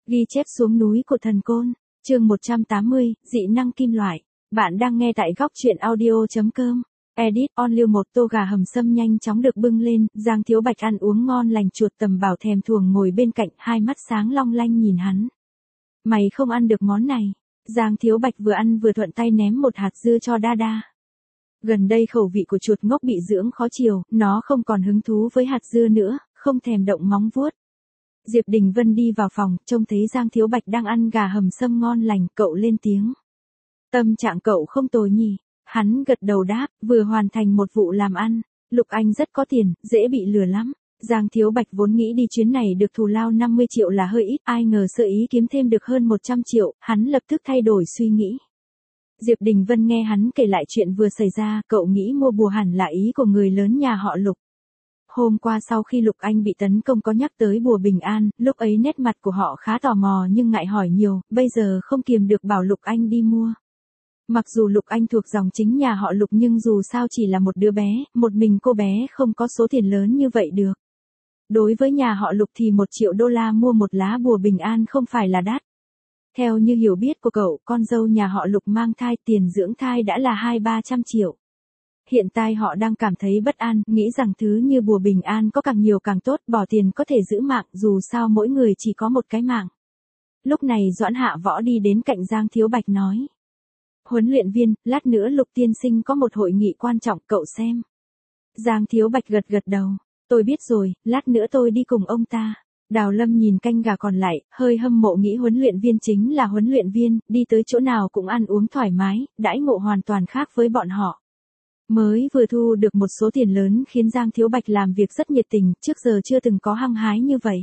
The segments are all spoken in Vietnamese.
Ghi chép xuống núi của thần côn, chương 180, dị năng kim loại. Bạn đang nghe tại góc truyện audio.com. Edit on lưu. Một tô gà hầm sâm nhanh chóng được bưng lên, Giang Thiếu Bạch ăn uống ngon lành, chuột tầm bảo thèm thuồng ngồi bên cạnh, hai mắt sáng long lanh nhìn hắn. Mày không ăn được món này. Giang Thiếu Bạch vừa ăn vừa thuận tay ném một hạt dưa cho Đa Đa. Gần đây khẩu vị của chuột ngốc bị dưỡng khó chiều, nó không còn hứng thú với hạt dưa nữa, không thèm động móng vuốt. Diệp Đình Vân đi vào phòng, trông thấy Giang Thiếu Bạch đang ăn gà hầm sâm ngon lành, cậu lên tiếng. Tâm trạng cậu không tồi nhỉ? Hắn gật đầu đáp, vừa hoàn thành một vụ làm ăn. Lục Anh rất có tiền, dễ bị lừa lắm. Giang Thiếu Bạch vốn nghĩ đi chuyến này được thù lao 50 triệu là hơi ít, ai ngờ sơ ý kiếm thêm được hơn 100 triệu, hắn lập tức thay đổi suy nghĩ. Diệp Đình Vân nghe hắn kể lại chuyện vừa xảy ra, cậu nghĩ mua bùa hẳn là ý của người lớn nhà họ Lục. Hôm qua sau khi Lục Anh bị tấn công có nhắc tới bùa bình an, lúc ấy nét mặt của họ khá tò mò nhưng ngại hỏi nhiều, bây giờ không kiềm được bảo Lục Anh đi mua. Mặc dù Lục Anh thuộc dòng chính nhà họ Lục nhưng dù sao chỉ là một đứa bé, một mình cô bé không có số tiền lớn như vậy được. Đối với nhà họ Lục thì 1 triệu đô la mua một lá bùa bình an không phải là đắt. Theo như hiểu biết của cậu, con dâu nhà họ Lục mang thai, tiền dưỡng thai đã là 200-300 triệu. Hiện tại họ đang cảm thấy bất an, nghĩ rằng thứ như bùa bình an có càng nhiều càng tốt, bỏ tiền có thể giữ mạng, dù sao mỗi người chỉ có một cái mạng. Lúc này Doãn Hạ Võ đi đến cạnh Giang Thiếu Bạch nói. Huấn luyện viên, lát nữa Lục tiên sinh có một hội nghị quan trọng, cậu xem. Giang Thiếu Bạch gật gật đầu. Tôi biết rồi, lát nữa tôi đi cùng ông ta. Đào Lâm nhìn canh gà còn lại, hơi hâm mộ nghĩ huấn luyện viên chính là huấn luyện viên, đi tới chỗ nào cũng ăn uống thoải mái, đãi ngộ hoàn toàn khác với bọn họ. Mới vừa thu được một số tiền lớn khiến Giang Thiếu Bạch làm việc rất nhiệt tình, trước giờ chưa từng có hăng hái như vậy.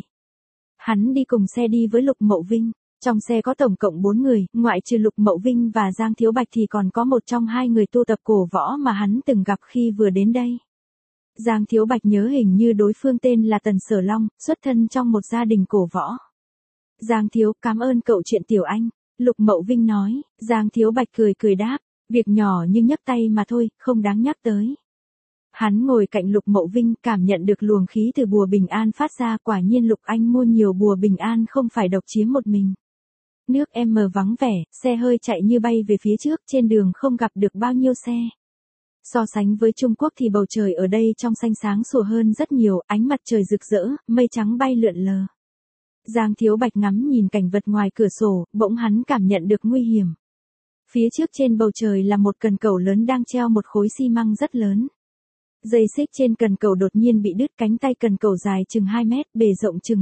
Hắn đi cùng xe đi với Lục Mậu Vinh, trong xe có tổng cộng 4 người, ngoại trừ Lục Mậu Vinh và Giang Thiếu Bạch thì còn có một trong 2 người tu tập cổ võ mà hắn từng gặp khi vừa đến đây. Giang Thiếu Bạch nhớ hình như đối phương tên là Tần Sở Long, xuất thân trong một gia đình cổ võ. Giang Thiếu, cảm ơn cậu chuyện Tiểu Anh, Lục Mậu Vinh nói. Giang Thiếu Bạch cười cười đáp, việc nhỏ như nhấc tay mà thôi, không đáng nhắc tới. Hắn ngồi cạnh Lục Mậu Vinh, cảm nhận được luồng khí từ bùa bình an phát ra, quả nhiên Lục Anh mua nhiều bùa bình an không phải độc chiếm một mình. Nước M vắng vẻ, xe hơi chạy như bay về phía trước, trên đường không gặp được bao nhiêu xe. So sánh với Trung Quốc thì bầu trời ở đây trong xanh sáng sủa hơn rất nhiều, ánh mặt trời rực rỡ, mây trắng bay lượn lờ. Giang Thiếu Bạch ngắm nhìn cảnh vật ngoài cửa sổ, bỗng hắn cảm nhận được nguy hiểm. Phía trước trên bầu trời là một cần cầu lớn đang treo một khối xi măng rất lớn. Dây xích trên cần cầu đột nhiên bị đứt, cánh tay cần cầu dài chừng 2 mét, bề rộng chừng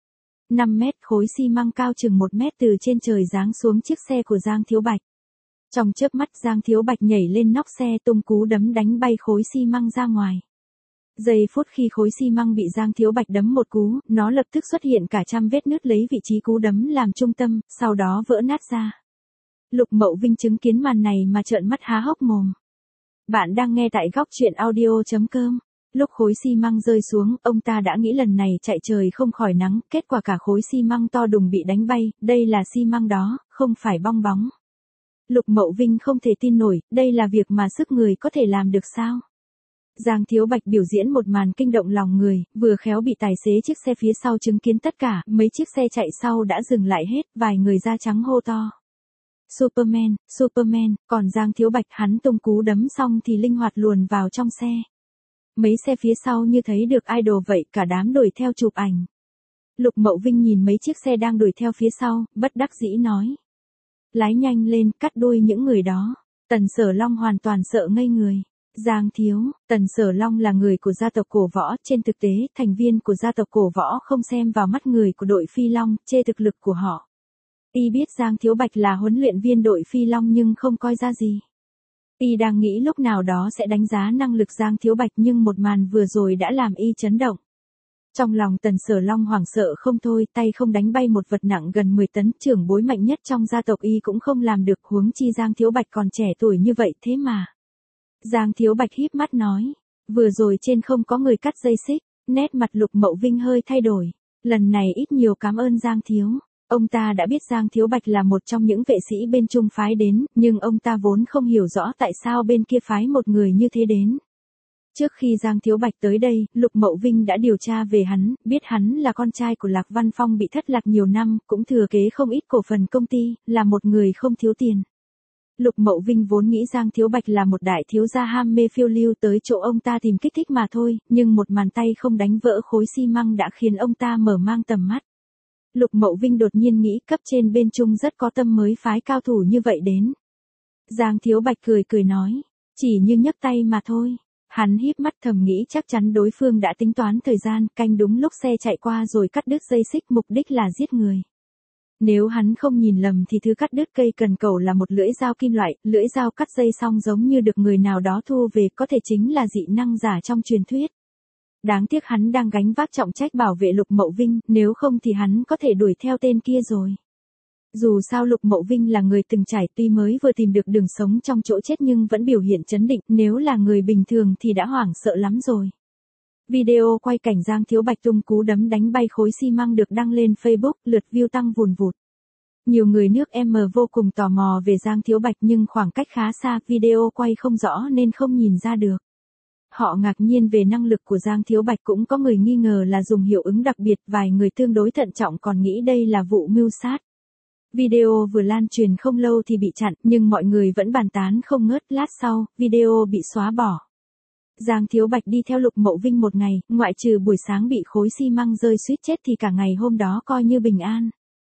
1,5 mét, khối xi măng cao chừng 1 mét từ trên trời giáng xuống chiếc xe của Giang Thiếu Bạch. Trong chớp mắt Giang Thiếu Bạch nhảy lên nóc xe tung cú đấm đánh bay khối xi măng ra ngoài. Giây phút khi khối xi măng bị Giang Thiếu Bạch đấm một cú, nó lập tức xuất hiện cả trăm vết nứt lấy vị trí cú đấm làm trung tâm, sau đó vỡ nát ra. Lục Mậu Vinh chứng kiến màn này mà trợn mắt há hốc mồm. Bạn đang nghe tại góc truyện audio.com. Lúc khối xi măng rơi xuống, ông ta đã nghĩ lần này chạy trời không khỏi nắng, kết quả cả khối xi măng to đùng bị đánh bay, đây là xi măng đó, không phải bong bóng. Lục Mậu Vinh không thể tin nổi, đây là việc mà sức người có thể làm được sao? Giang Thiếu Bạch biểu diễn một màn kinh động lòng người, vừa khéo bị tài xế chiếc xe phía sau chứng kiến tất cả, mấy chiếc xe chạy sau đã dừng lại hết, vài người da trắng hô to. Superman, Superman, còn Giang Thiếu Bạch hắn tung cú đấm xong thì linh hoạt luồn vào trong xe. Mấy xe phía sau như thấy được idol vậy, cả đám đuổi theo chụp ảnh. Lục Mậu Vinh nhìn mấy chiếc xe đang đuổi theo phía sau, bất đắc dĩ nói. Lái nhanh lên, cắt đuôi những người đó. Tần Sở Long hoàn toàn sợ ngây người. Giang Thiếu, Tần Sở Long là người của gia tộc cổ võ, trên thực tế, thành viên của gia tộc cổ võ không xem vào mắt người của đội Phi Long, chê thực lực của họ. Y biết Giang Thiếu Bạch là huấn luyện viên đội Phi Long nhưng không coi ra gì. Y đang nghĩ lúc nào đó sẽ đánh giá năng lực Giang Thiếu Bạch nhưng một màn vừa rồi đã làm Y chấn động. Trong lòng Tần Sở Long hoảng sợ không thôi, tay không đánh bay một vật nặng gần 10 tấn, trưởng bối mạnh nhất trong gia tộc Y cũng không làm được, huống chi Giang Thiếu Bạch còn trẻ tuổi như vậy thế mà. Giang Thiếu Bạch híp mắt nói, vừa rồi trên không có người cắt dây xích, nét mặt Lục Mậu Vinh hơi thay đổi. Lần này ít nhiều cảm ơn Giang Thiếu. Ông ta đã biết Giang Thiếu Bạch là một trong những vệ sĩ bên Trung phái đến, nhưng ông ta vốn không hiểu rõ tại sao bên kia phái một người như thế đến. Trước khi Giang Thiếu Bạch tới đây, Lục Mậu Vinh đã điều tra về hắn, biết hắn là con trai của Lạc Văn Phong bị thất lạc nhiều năm, cũng thừa kế không ít cổ phần công ty, là một người không thiếu tiền. Lục Mậu Vinh vốn nghĩ Giang Thiếu Bạch là một đại thiếu gia ham mê phiêu lưu tới chỗ ông ta tìm kích thích mà thôi, nhưng một màn tay không đánh vỡ khối xi măng đã khiến ông ta mở mang tầm mắt. Lục Mậu Vinh đột nhiên nghĩ cấp trên bên Trung rất có tâm mới phái cao thủ như vậy đến. Giang Thiếu Bạch cười cười nói, chỉ như nhấc tay mà thôi. Hắn híp mắt thầm nghĩ chắc chắn đối phương đã tính toán thời gian, canh đúng lúc xe chạy qua rồi cắt đứt dây xích, mục đích là giết người. Nếu hắn không nhìn lầm thì thứ cắt đứt cây cần cẩu là một lưỡi dao kim loại, lưỡi dao cắt dây xong giống như được người nào đó thu về, có thể chính là dị năng giả trong truyền thuyết. Đáng tiếc hắn đang gánh vác trọng trách bảo vệ Lục Mậu Vinh, nếu không thì hắn có thể đuổi theo tên kia rồi. Dù sao Lục Mậu Vinh là người từng trải, tuy mới vừa tìm được đường sống trong chỗ chết nhưng vẫn biểu hiện trấn định, nếu là người bình thường thì đã hoảng sợ lắm rồi. Video quay cảnh Giang Thiếu Bạch tung cú đấm đánh bay khối xi măng được đăng lên Facebook, lượt view tăng vùn vụt. Nhiều người nước M vô cùng tò mò về Giang Thiếu Bạch nhưng khoảng cách khá xa, video quay không rõ nên không nhìn ra được. Họ ngạc nhiên về năng lực của Giang Thiếu Bạch, cũng có người nghi ngờ là dùng hiệu ứng đặc biệt, vài người tương đối thận trọng còn nghĩ đây là vụ mưu sát. Video vừa lan truyền không lâu thì bị chặn, nhưng mọi người vẫn bàn tán không ngớt, lát sau, video bị xóa bỏ. Giang Thiếu Bạch đi theo Lục Mậu Vinh một ngày, ngoại trừ buổi sáng bị khối xi măng rơi suýt chết thì cả ngày hôm đó coi như bình an.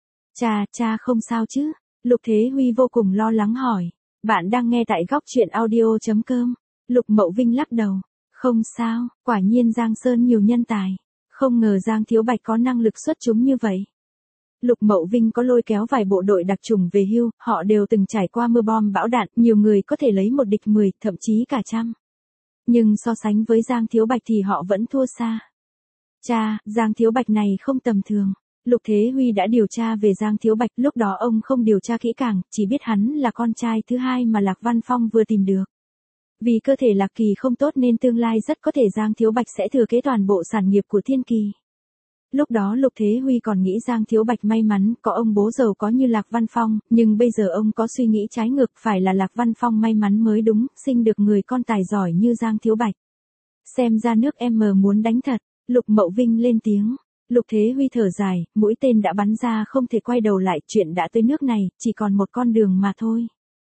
Cha không sao chứ? Lục Thế Huy vô cùng lo lắng hỏi. Bạn đang nghe tại góc truyện audio.com. Lục Mậu Vinh lắc đầu. Không sao, quả nhiên Giang Sơn nhiều nhân tài. Không ngờ Giang Thiếu Bạch có năng lực xuất chúng như vậy. Lục Mậu Vinh có lôi kéo vài bộ đội đặc chủng về hưu, họ đều từng trải qua mưa bom bão đạn, nhiều người có thể lấy một địch 10, thậm chí cả trăm. Nhưng so sánh với Giang Thiếu Bạch thì họ vẫn thua xa. Giang Thiếu Bạch này không tầm thường. Lục Thế Huy đã điều tra về Giang Thiếu Bạch, lúc đó ông không điều tra kỹ càng, chỉ biết hắn là con trai thứ hai mà Lạc Văn Phong vừa tìm được. Vì cơ thể Lạc Kỳ không tốt nên tương lai rất có thể Giang Thiếu Bạch sẽ thừa kế toàn bộ sản nghiệp của Thiên Kỳ. Lúc đó Lục Thế Huy còn nghĩ Giang Thiếu Bạch may mắn có ông bố giàu có như Lạc Văn Phong, nhưng bây giờ ông có suy nghĩ trái ngược, phải là Lạc Văn Phong may mắn mới đúng, sinh được người con tài giỏi như Giang Thiếu Bạch. Xem ra nước M muốn đánh thật. Lục Mậu Vinh lên tiếng. Lục Thế Huy thở dài, mũi tên đã bắn ra không thể quay đầu lại, chuyện đã tới nước này, chỉ còn một con đường mà thôi.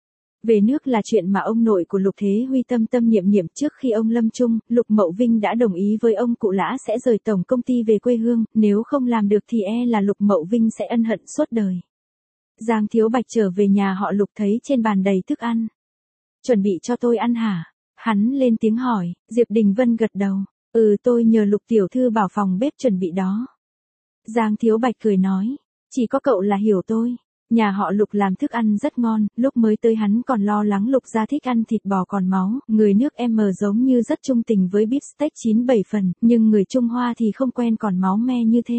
Về nước là chuyện mà ông nội của Lục Thế Huy tâm tâm niệm niệm. Trước khi ông lâm chung, Lục Mậu Vinh đã đồng ý với ông cụ Lã sẽ rời tổng công ty về quê hương, nếu không làm được thì là Lục Mậu Vinh sẽ ân hận suốt đời. Giang Thiếu Bạch trở về nhà họ Lục thấy trên bàn đầy thức ăn. Chuẩn bị cho tôi ăn hả? Hắn lên tiếng hỏi. Diệp Đình Vân gật đầu. Tôi nhờ Lục tiểu thư bảo phòng bếp chuẩn bị đó. Giang Thiếu Bạch cười nói. Chỉ có cậu là hiểu tôi. Nhà họ Lục làm thức ăn rất ngon, lúc mới tới hắn còn lo lắng Lục gia thích ăn thịt bò còn máu, người nước M giống như rất trung tình với beef steak 9-7 phần, nhưng người Trung Hoa thì không quen còn máu me như thế.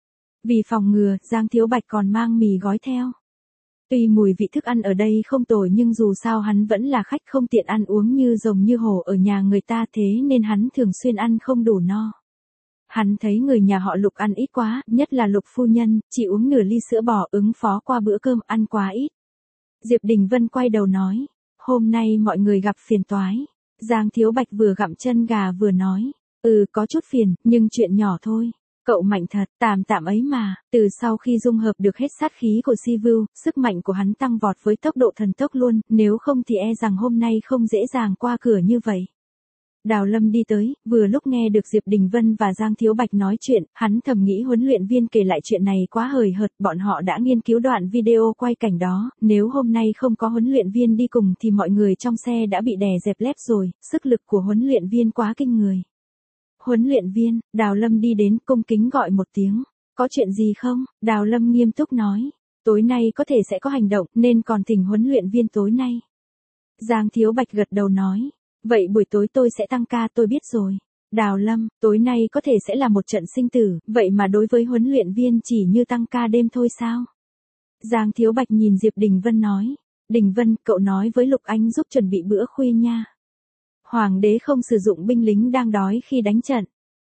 Vì phòng ngừa, Giang Thiếu Bạch còn mang mì gói theo. Tuy mùi vị thức ăn ở đây không tồi nhưng dù sao hắn vẫn là khách không tiện ăn uống như rồng như hổ ở nhà người ta, thế nên hắn thường xuyên ăn không đủ no. Hắn thấy người nhà họ Lục ăn ít quá, nhất là Lục phu nhân, chỉ uống nửa ly sữa bò ứng phó qua bữa cơm, ăn quá ít. Diệp Đình Vân quay đầu nói, hôm nay mọi người gặp phiền toái. Giang Thiếu Bạch vừa gặm chân gà vừa nói, có chút phiền, nhưng chuyện nhỏ thôi. Cậu mạnh thật, tạm ấy mà. Từ sau khi dung hợp được hết sát khí của Sivu, sức mạnh của hắn tăng vọt với tốc độ thần tốc luôn, nếu không thì rằng hôm nay không dễ dàng qua cửa như vậy. Đào Lâm đi tới, vừa lúc nghe được Diệp Đình Vân và Giang Thiếu Bạch nói chuyện, hắn thầm nghĩ huấn luyện viên kể lại chuyện này quá hời hợt, bọn họ đã nghiên cứu đoạn video quay cảnh đó, nếu hôm nay không có huấn luyện viên đi cùng thì mọi người trong xe đã bị đè dẹp lép rồi, sức lực của huấn luyện viên quá kinh người. Huấn luyện viên, Đào Lâm đi đến cung kính gọi một tiếng, có chuyện gì không? Đào Lâm nghiêm túc nói, tối nay có thể sẽ có hành động nên còn thỉnh huấn luyện viên tối nay. Giang Thiếu Bạch gật đầu nói. Vậy buổi tối tôi sẽ tăng ca, tôi biết rồi. Đào Lâm, tối nay có thể sẽ là một trận sinh tử, vậy mà đối với huấn luyện viên chỉ như tăng ca đêm thôi sao? Giang Thiếu Bạch nhìn Diệp Đình Vân nói. Đình Vân, cậu nói với Lục Anh giúp chuẩn bị bữa khuya nha. Hoàng đế không sử dụng binh lính đang đói khi đánh trận.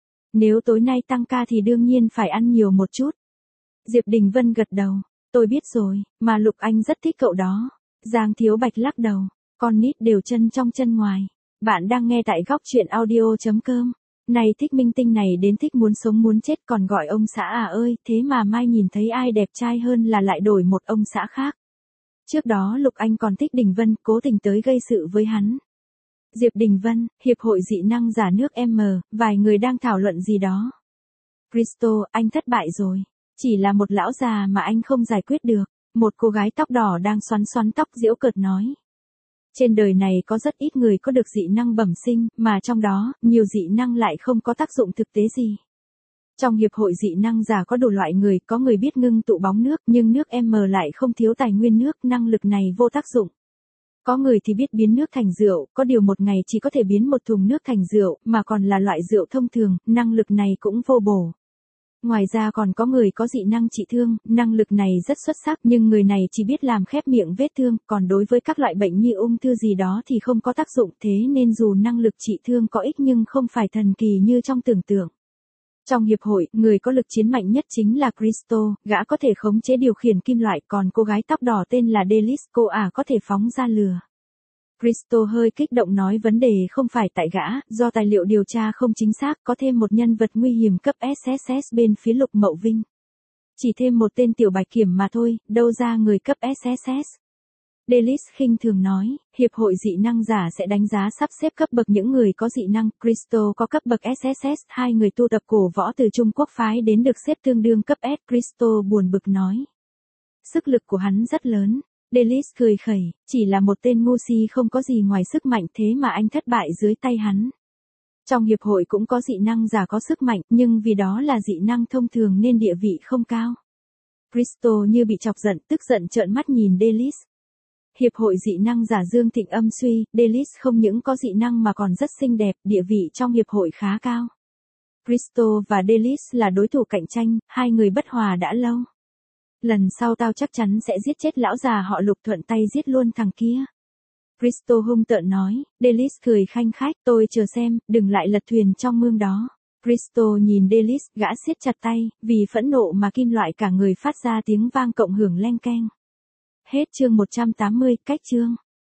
Nếu tối nay tăng ca thì đương nhiên phải ăn nhiều một chút. Diệp Đình Vân gật đầu. Tôi biết rồi, mà Lục Anh rất thích cậu đó. Giang Thiếu Bạch lắc đầu. Con nít đều chân trong chân ngoài. Bạn đang nghe tại góc chuyện audio.com. Này thích minh tinh này đến thích muốn sống muốn chết còn gọi ông xã à ơi, thế mà mai nhìn thấy ai đẹp trai hơn là lại đổi một ông xã khác. Trước đó Lục Anh còn thích Đình Vân, cố tình tới gây sự với hắn. Diệp Đình Vân, Hiệp hội dị năng giả nước M, vài người đang thảo luận gì đó. Crystal, anh thất bại rồi. Chỉ là một lão già mà anh không giải quyết được. Một cô gái tóc đỏ đang xoắn xoắn tóc giễu cợt nói. Trên đời này có rất ít người có được dị năng bẩm sinh, mà trong đó, nhiều dị năng lại không có tác dụng thực tế gì. Trong hiệp hội dị năng giả có đủ loại người, có người biết ngưng tụ bóng nước, nhưng nước M lại không thiếu tài nguyên nước, năng lực này vô tác dụng. Có người thì biết biến nước thành rượu, có điều một ngày chỉ có thể biến một thùng nước thành rượu, mà còn là loại rượu thông thường, năng lực này cũng vô bổ. Ngoài ra còn có người có dị năng trị thương, năng lực này rất xuất sắc nhưng người này chỉ biết làm khép miệng vết thương, còn đối với các loại bệnh như ung thư gì đó thì không có tác dụng, thế nên dù năng lực trị thương có ích nhưng không phải thần kỳ như trong tưởng tượng. Trong hiệp hội, người có lực chiến mạnh nhất chính là Crystal, gã có thể khống chế điều khiển kim loại, còn cô gái tóc đỏ tên là Delis, cô có thể phóng ra lửa. Crystal hơi kích động nói vấn đề không phải tại gã, do tài liệu điều tra không chính xác, có thêm một nhân vật nguy hiểm cấp SSS bên phía Lục Mậu Vinh. Chỉ thêm một tên tiểu bạch kiểm mà thôi, đâu ra người cấp SSS. Delis khinh thường nói, hiệp hội dị năng giả sẽ đánh giá sắp xếp cấp bậc những người có dị năng, Crystal có cấp bậc SSS, hai người tu tập cổ võ từ Trung Quốc phái đến được xếp tương đương cấp S, Crystal buồn bực nói. Sức lực của hắn rất lớn. Delis cười khẩy, chỉ là một tên ngu si không có gì ngoài sức mạnh thế mà anh thất bại dưới tay hắn. Trong hiệp hội cũng có dị năng giả có sức mạnh, nhưng vì đó là dị năng thông thường nên địa vị không cao. Crystal như bị chọc giận, tức giận trợn mắt nhìn Delis. Hiệp hội dị năng giả Dương Thịnh âm suy, Delis không những có dị năng mà còn rất xinh đẹp, địa vị trong hiệp hội khá cao. Crystal và Delis là đối thủ cạnh tranh, hai người bất hòa đã lâu. Lần sau tao chắc chắn sẽ giết chết lão già họ Lục, thuận tay giết luôn thằng kia. Crystal hung tợn nói, Delis cười khanh khách, tôi chờ xem, đừng lại lật thuyền trong mương đó. Crystal nhìn Delis, gã siết chặt tay, vì phẫn nộ mà kim loại cả người phát ra tiếng vang cộng hưởng leng keng. Hết chương 180, cách chương.